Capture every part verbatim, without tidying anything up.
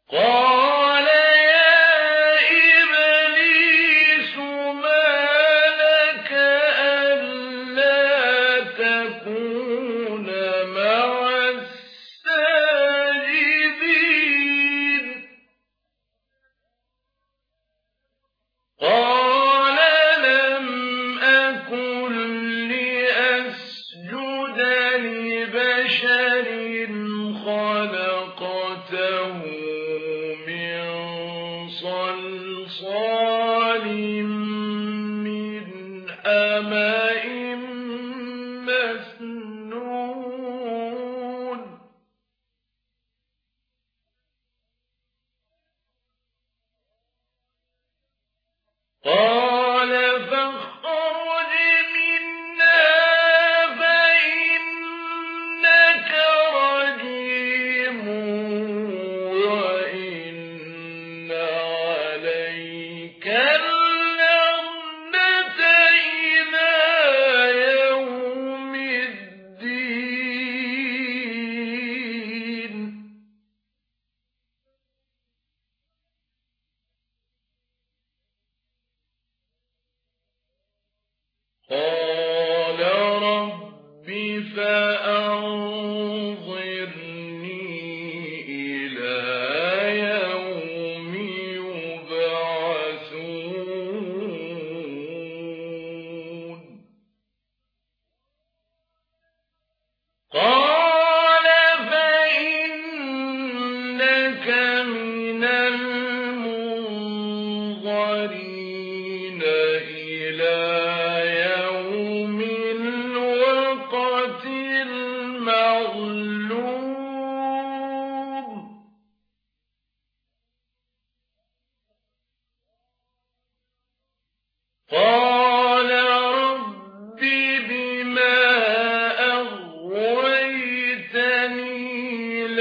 قال يا إبليس ما لك ألا تكون مع الساجدين قال لم أكن لأسجد لبشر خلقته من صلصال من حمأ مسنون قال فاخرج منها فإنك رجيم وإن عليك اللعنة إلى يوم الدين قال رب فأنظرني إلى يوم يبعثون قال فإنك من المنظرين إلى يوم الوقت المعلوم قال رب بما أغويتني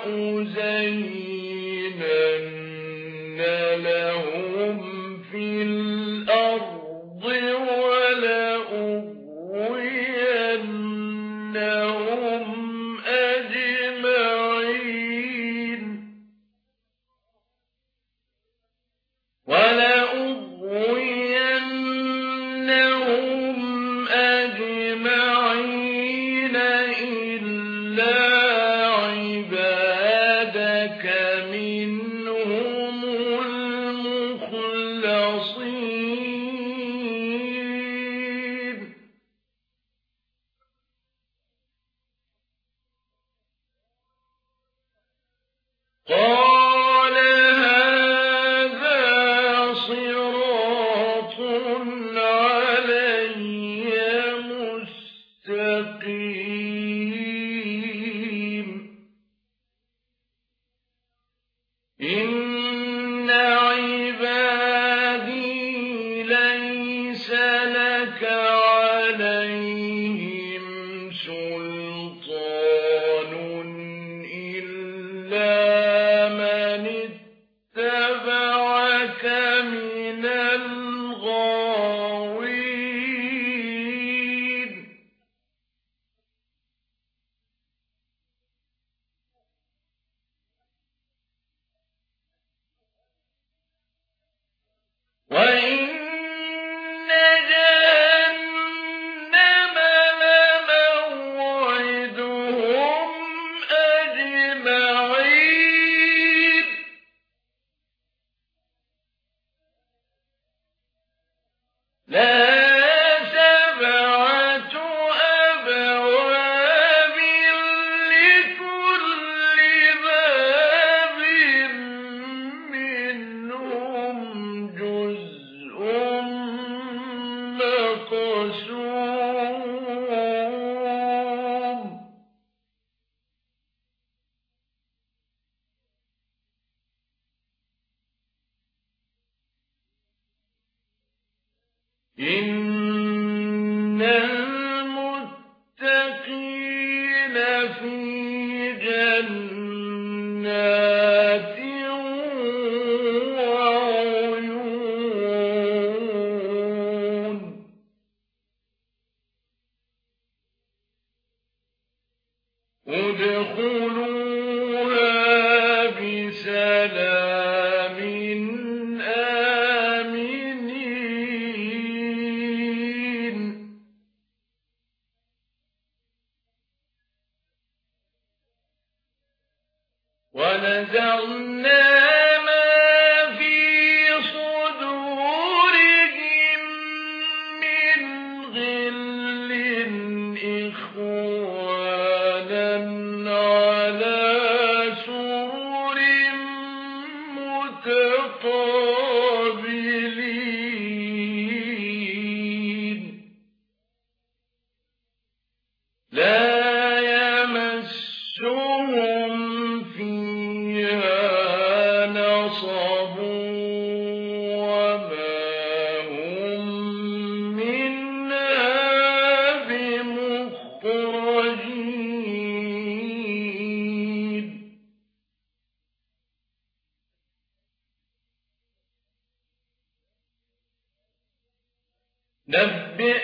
لأزينن لهم في الأرض ولأغوينهم أجمعين ولأغوينهم أجمعين إلا عبادك منهم المخلصين قال هذا صراط علي مستقيم إن عبادي ليس لك عليهم سلطان إلا من اتبعك من الغاوين وإن جهنم لموعدهم أجمعين لها سبعة أبواب لكل باب منهم جزء مقسوم إن المتقين في جنات وعيون ادخلوها بسلام ونزعنا ما في صدورهم من غل إخوانا على سرر متقابلين لا يمسهم فيها نصب وما هم منها بمخرجين نبئ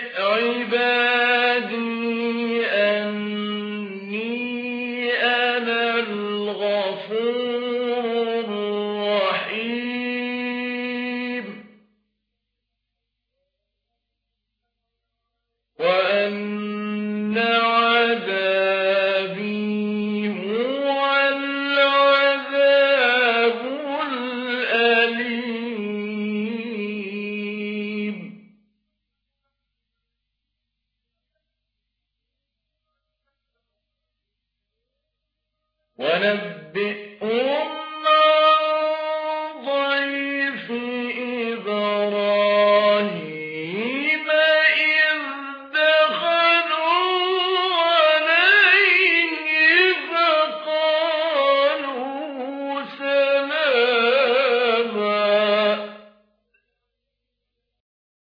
عبادي أني أنا الغفور